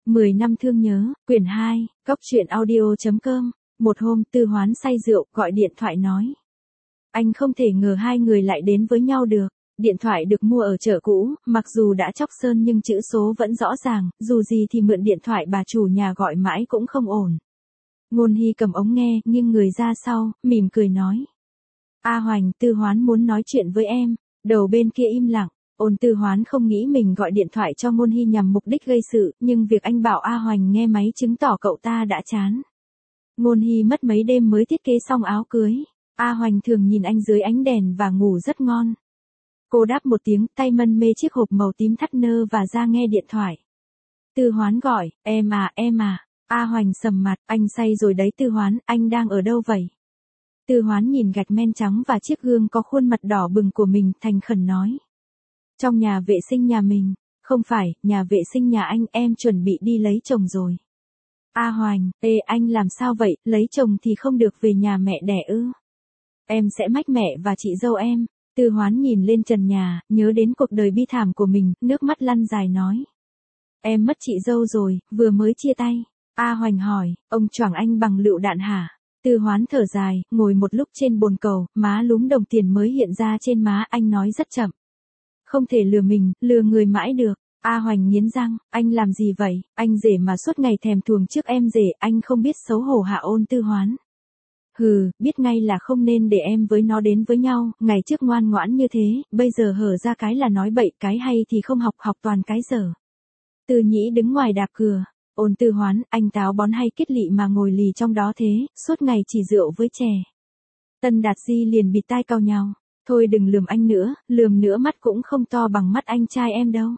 10 năm thương nhớ, quyển 2, Cốc truyện audio.com. Một hôm Tư Hoán say rượu gọi điện thoại nói. Anh không thể ngờ hai người lại đến với nhau được. Điện thoại được mua ở chợ cũ, mặc dù đã chóc sơn nhưng chữ số vẫn rõ ràng, dù gì thì mượn điện thoại bà chủ nhà gọi mãi cũng không ổn. Ngôn Hy cầm ống nghe, nghiêng người ra sau, mỉm cười nói. A Hoành, Tư Hoán muốn nói chuyện với em. Đầu bên kia im lặng. Ôn Tư Hoán không nghĩ mình gọi điện thoại cho Ngôn Hy nhằm mục đích gây sự, nhưng việc anh bảo A Hoành nghe máy chứng tỏ cậu ta đã chán. Ngôn Hy mất mấy đêm mới thiết kế xong áo cưới. A Hoành thường nhìn anh dưới ánh đèn và ngủ rất ngon. Cô đáp một tiếng, tay mân mê chiếc hộp màu tím thắt nơ và ra nghe điện thoại. Tư Hoán gọi, em à. A Hoành sầm mặt, anh say rồi đấy Tư Hoán, anh đang ở đâu vậy? Tư Hoán nhìn gạch men trắng và chiếc gương có khuôn mặt đỏ bừng của mình, thành khẩn nói. Trong nhà vệ sinh nhà mình. Không phải, nhà vệ sinh nhà anh, em chuẩn bị đi lấy chồng rồi. A Hoành, anh làm sao vậy, lấy chồng thì không được về nhà mẹ đẻ ư? Em sẽ mách mẹ và chị dâu em. Tư Hoán nhìn lên trần nhà, nhớ đến cuộc đời bi thảm của mình, nước mắt lăn dài nói. Em mất chị dâu rồi, vừa mới chia tay. A Hoành hỏi, ông choảng anh bằng lựu đạn hả? Tư Hoán thở dài, ngồi một lúc trên bồn cầu, má lúm đồng tiền mới hiện ra trên má, anh nói rất chậm. Không thể lừa mình, lừa người mãi được. A Hoành nghiến răng, anh làm gì vậy, anh rể mà suốt ngày thèm thuồng trước em rể, anh không biết xấu hổ hả? Ôn Tư Hoán. Hừ, biết ngay là không nên để em với nó đến với nhau, ngày trước ngoan ngoãn như thế, bây giờ hở ra cái là nói bậy, cái hay thì không học, học toàn cái dở. Tư Nhĩ đứng ngoài đạp cửa. Ôn Tư Hoán, anh táo bón hay kết lị mà ngồi lì trong đó thế, suốt ngày chỉ rượu với chè. Tân Đạt Di liền bịt tai cau nhau. Thôi đừng lườm anh nữa, lườm nữa mắt cũng không to bằng mắt anh trai em đâu.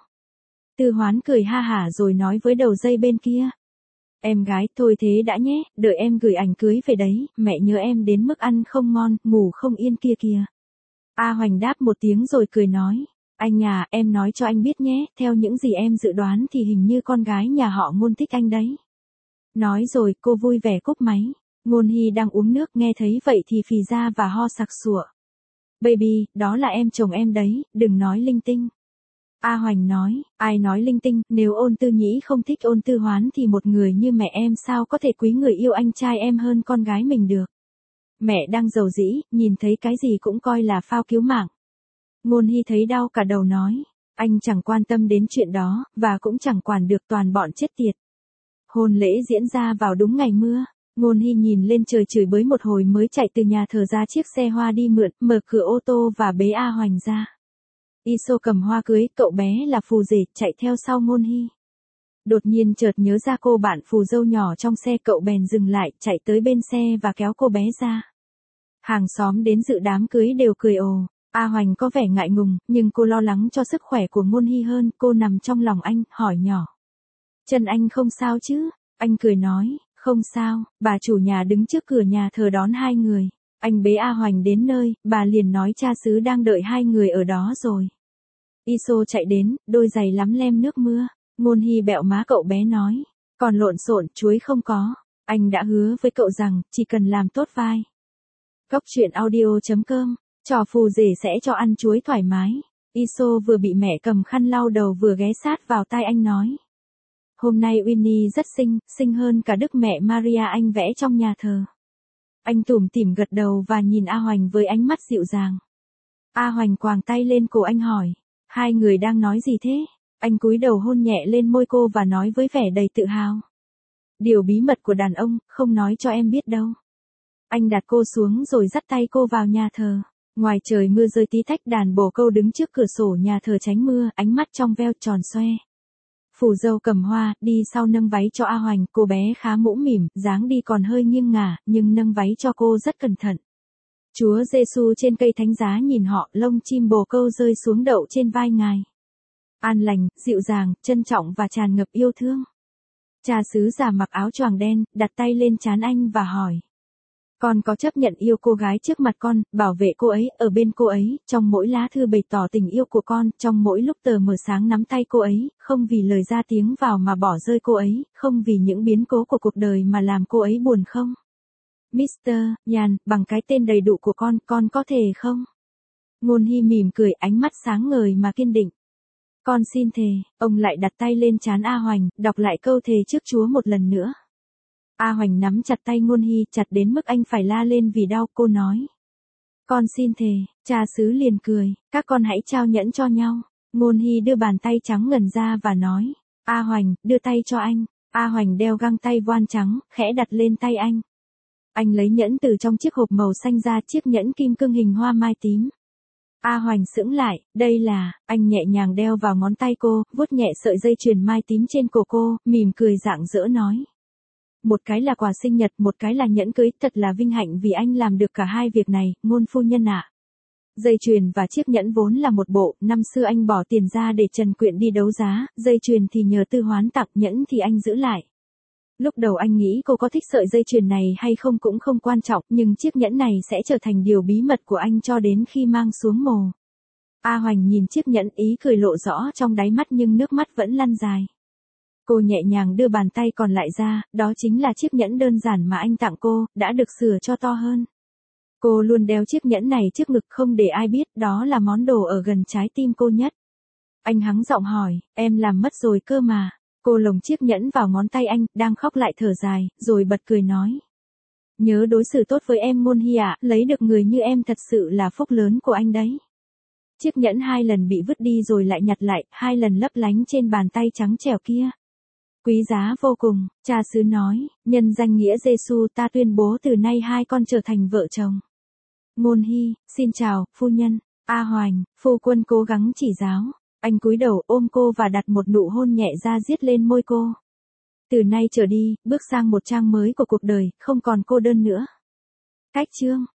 Tư Hoán cười ha hả rồi nói với đầu dây bên kia. Em gái, thôi thế đã nhé, đợi em gửi ảnh cưới về đấy, mẹ nhớ em đến mức ăn không ngon, ngủ không yên kia kìa. A Hoành đáp một tiếng rồi cười nói. Anh à, em nói cho anh biết nhé, theo những gì em dự đoán thì hình như con gái nhà họ Ngôn thích anh đấy. Nói rồi cô vui vẻ cúp máy. Ngôn Hy đang uống nước nghe thấy vậy thì phì ra và ho sặc sụa. Baby, đó là em chồng em đấy, đừng nói linh tinh. A Hoành nói, ai nói linh tinh, nếu Ôn Tư Nhĩ không thích Ôn Tư Hoán thì một người như mẹ em sao có thể quý người yêu anh trai em hơn con gái mình được. Mẹ đang giàu dĩ, nhìn thấy cái gì cũng coi là phao cứu mạng. Ngôn Hy thấy đau cả đầu nói, anh chẳng quan tâm đến chuyện đó, và cũng chẳng quản được toàn bọn chết tiệt. Hôn lễ diễn ra vào đúng ngày mưa. Ngôn Hy nhìn lên trời chửi bới một hồi mới chạy từ nhà thờ ra chiếc xe hoa đi mượn, mở cửa ô tô và bế A Hoành ra. Iso cầm hoa cưới, cậu bé là phù rể, chạy theo sau Ngôn Hy. Đột nhiên chợt nhớ ra cô bạn phù dâu nhỏ trong xe, cậu bèn dừng lại, chạy tới bên xe và kéo cô bé ra. Hàng xóm đến dự đám cưới đều cười ồ. A Hoành có vẻ ngại ngùng, nhưng cô lo lắng cho sức khỏe của Ngôn Hy hơn, cô nằm trong lòng anh, hỏi nhỏ. Chân anh không sao chứ? Anh cười nói. Không sao, bà chủ nhà đứng trước cửa nhà thờ đón hai người. Anh bế A Hoành đến nơi, bà liền nói cha xứ đang đợi hai người ở đó rồi. Iso chạy đến, đôi giày lắm lem nước mưa. Ngôn Hy bẹo má cậu bé nói. Còn lộn xộn, chuối không có. Anh đã hứa với cậu rằng, chỉ cần làm tốt vai. Cốc truyện audio.com. Trò phù rể sẽ cho ăn chuối thoải mái. Iso vừa bị mẹ cầm khăn lau đầu vừa ghé sát vào tai anh nói. Hôm nay Winnie rất xinh hơn cả Đức Mẹ Maria anh vẽ trong nhà thờ. Anh tủm tỉm gật đầu và nhìn A Hoành với ánh mắt dịu dàng. A Hoành quàng tay lên cổ anh hỏi. Hai người đang nói gì thế? Anh cúi đầu hôn nhẹ lên môi cô và nói với vẻ đầy tự hào. Điều bí mật của đàn ông, không nói cho em biết đâu. Anh đặt cô xuống rồi dắt tay cô vào nhà thờ. Ngoài trời mưa rơi tí tách, đàn bồ câu đứng trước cửa sổ nhà thờ tránh mưa, ánh mắt trong veo tròn xoe. Phù dâu cầm hoa, đi sau nâng váy cho A Hoành, cô bé khá mũm mỉm, dáng đi còn hơi nghiêng ngả, nhưng nâng váy cho cô rất cẩn thận. Chúa Giêsu trên cây thánh giá nhìn họ, lông chim bồ câu rơi xuống đậu trên vai ngài. An lành, dịu dàng, trân trọng và tràn ngập yêu thương. Cha xứ già mặc áo choàng đen, đặt tay lên trán anh và hỏi. Con có chấp nhận yêu cô gái trước mặt con, bảo vệ cô ấy, ở bên cô ấy, trong mỗi lá thư bày tỏ tình yêu của con, trong mỗi lúc tờ mờ sáng nắm tay cô ấy, không vì lời ra tiếng vào mà bỏ rơi cô ấy, không vì những biến cố của cuộc đời mà làm cô ấy buồn không? Mr. Yan, bằng cái tên đầy đủ của con có thể không? Ngôn Hy mỉm cười, ánh mắt sáng ngời mà kiên định. Con xin thề, ông lại đặt tay lên trán A Hoành, đọc lại câu thề trước Chúa một lần nữa. A Hoành nắm chặt tay Ngôn Hy, chặt đến mức anh phải la lên vì đau, cô nói. Con xin thề, cha xứ liền cười, các con hãy trao nhẫn cho nhau. Ngôn Hy đưa bàn tay trắng ngần ra và nói, A Hoành, đưa tay cho anh. A Hoành đeo găng tay voan trắng, khẽ đặt lên tay anh. Anh lấy nhẫn từ trong chiếc hộp màu xanh ra, chiếc nhẫn kim cương hình hoa mai tím. A Hoành sững lại, đây là, anh nhẹ nhàng đeo vào ngón tay cô, vuốt nhẹ sợi dây chuyền mai tím trên cổ cô, mỉm cười rạng rỡ nói. Một cái là quà sinh nhật, một cái là nhẫn cưới, thật là vinh hạnh vì anh làm được cả hai việc này, Ngôn phu nhân ạ. Dây chuyền và chiếc nhẫn vốn là một bộ, năm xưa anh bỏ tiền ra để Trần Quyện đi đấu giá, dây chuyền thì nhờ Tư Hoán tặng, nhẫn thì anh giữ lại. Lúc đầu anh nghĩ cô có thích sợi dây chuyền này hay không cũng không quan trọng, nhưng chiếc nhẫn này sẽ trở thành điều bí mật của anh cho đến khi mang xuống mồ. A Hoành nhìn chiếc nhẫn, ý cười lộ rõ trong đáy mắt nhưng nước mắt vẫn lăn dài. Cô nhẹ nhàng đưa bàn tay còn lại ra, đó chính là chiếc nhẫn đơn giản mà anh tặng cô, đã được sửa cho to hơn. Cô luôn đeo chiếc nhẫn này trước ngực không để ai biết, đó là món đồ ở gần trái tim cô nhất. Anh hắng giọng hỏi, em làm mất rồi cơ mà. Cô lồng chiếc nhẫn vào ngón tay anh, đang khóc lại thở dài, rồi bật cười nói. Nhớ đối xử tốt với em Ngôn Hy ạ, lấy được người như em thật sự là phúc lớn của anh đấy. Chiếc nhẫn 2 lần bị vứt đi rồi lại nhặt lại, 2 lần lấp lánh trên bàn tay trắng trẻo kia. Quý giá vô cùng, cha xứ nói, nhân danh nghĩa Giêsu ta tuyên bố từ nay hai con trở thành vợ chồng. Ngôn Hy, xin chào, phu nhân. A Hoành, phu quân cố gắng chỉ giáo. Anh cúi đầu ôm cô và đặt một nụ hôn nhẹ ra diết lên môi cô. Từ nay trở đi, bước sang một trang mới của cuộc đời, không còn cô đơn nữa. Cách chương